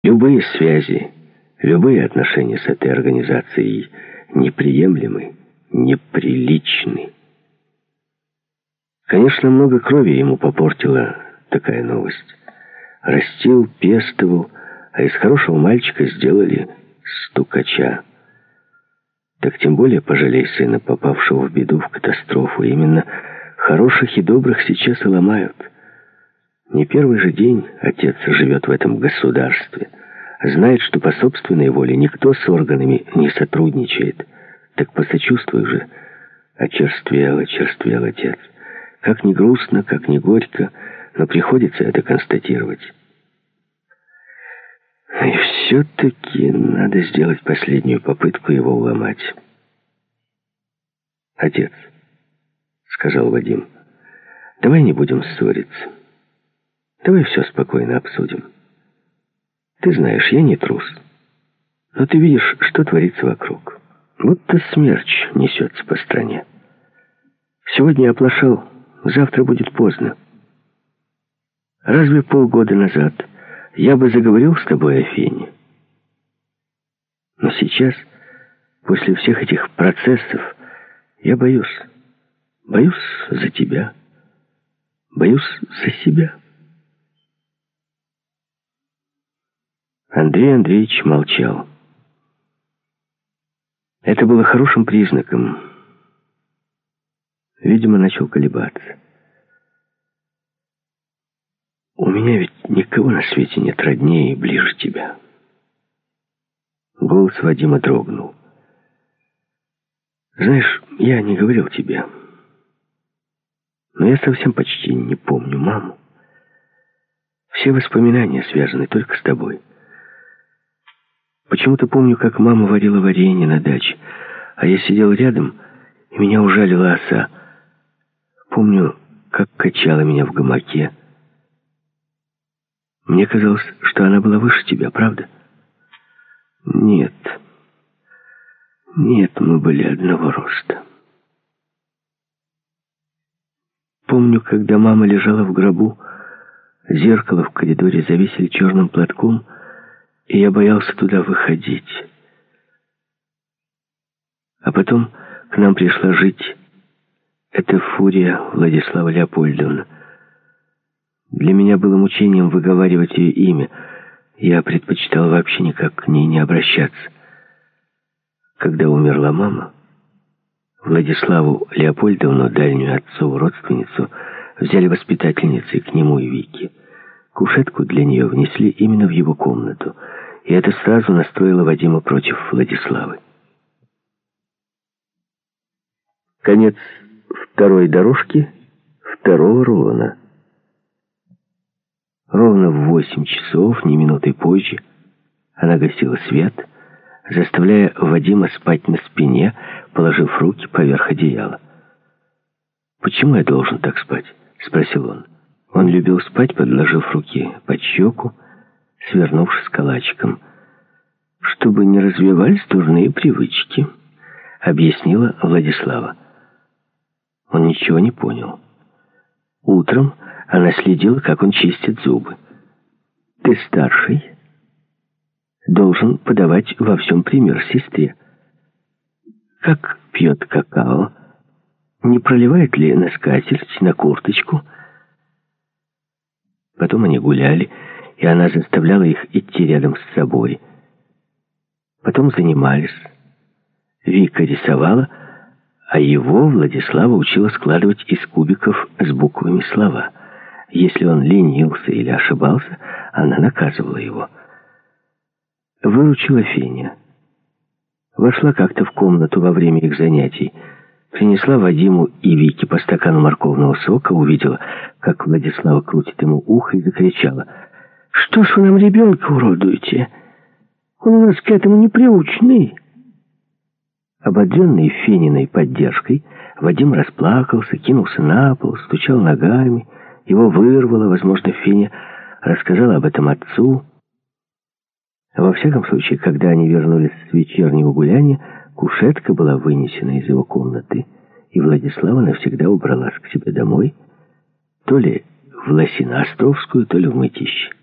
Любые связи, любые отношения с этой организацией неприемлемы, неприличны. Конечно, много крови ему попортила такая новость. Растил, пестовал, а из хорошего мальчика сделали стукача. Так тем более пожалей сына, попавшего в беду, в катастрофу. Именно хороших и добрых сейчас и ломают. Не первый же день отец живет в этом государстве. Знает, что по собственной воле никто с органами не сотрудничает. Так посочувствуй же. Очерствел отец. Как ни грустно, как ни горько, но приходится это констатировать. И все-таки надо сделать последнюю попытку его уломать. «Отец», — сказал Вадим, — «давай не будем ссориться. Давай все спокойно обсудим. Ты знаешь, я не трус. Но ты видишь, что творится вокруг. Будто смерч несется по стране. Сегодня я оплошал, завтра будет поздно. Разве полгода назад я бы заговорил с тобой о Фене? Но сейчас, после всех этих процессов, я боюсь. Боюсь за тебя. Боюсь за себя». Андрей Андреевич молчал. Это было хорошим признаком. Видимо, начал колебаться. «У меня ведь никого на свете нет роднее и ближе тебя». Голос Вадима дрогнул. «Знаешь, я не говорил тебе, но я совсем почти не помню маму. Все воспоминания связаны только с тобой. Почему-то помню, как мама варила варенье на даче, а я сидел рядом, и меня ужалила оса. Помню, как качала меня в гамаке. Мне казалось, что она была выше тебя, правда?» «Нет, мы были одного роста. Помню, когда мама лежала в гробу, зеркало в коридоре завесили черным платком, и я боялся туда выходить. А потом к нам пришла жить эта фурия Владислава Леопольдовна. Для меня было мучением выговаривать ее имя. Я предпочитал вообще никак к ней не обращаться. Когда умерла мама, Владиславу Леопольдовну, дальнюю отцову родственницу, взяли воспитательницей к нему и Вике. Кушетку для нее внесли именно в его комнату, и это сразу настроило Вадима против Владиславы. Конец второй дорожки второго рулона. Ровно в 8 часов, ни минуты позже, она гасила свет, заставляя Вадима спать на спине, положив руки поверх одеяла. «Почему я должен так спать?» — спросил он. Он любил спать, подложив руки под щеку, свернувшись калачиком. «Чтобы не развивались дурные привычки», — объяснила Владислава. Он ничего не понял. Утром она следила, как он чистит зубы. «Ты старший, должен подавать во всем пример сестре. Как пьет какао, не проливает ли на скатерть, на курточку?» Потом они гуляли, и она заставляла их идти рядом с собой. Потом занимались. Вика рисовала, а его Владислава учила складывать из кубиков с буквами слова. Если он ленился или ошибался, она наказывала его. Выручила Феня. Вошла как-то в комнату во время их занятий, принесла Вадиму и Вике по стакану морковного сока, увидела, как Владислава крутит ему ухо, и закричала: «Что ж вы нам ребенка уродуете? Он у нас к этому не приучный». Ободренный Фениной поддержкой, Вадим расплакался, кинулся на пол, стучал ногами. Его вырвало, возможно, Феня рассказала об этом отцу. Во всяком случае, когда они вернулись с вечернего гуляния, кушетка была вынесена из его комнаты, и Владислава навсегда убралась к себе домой, то ли в Лосиноостровскую, то ли в Мытищи.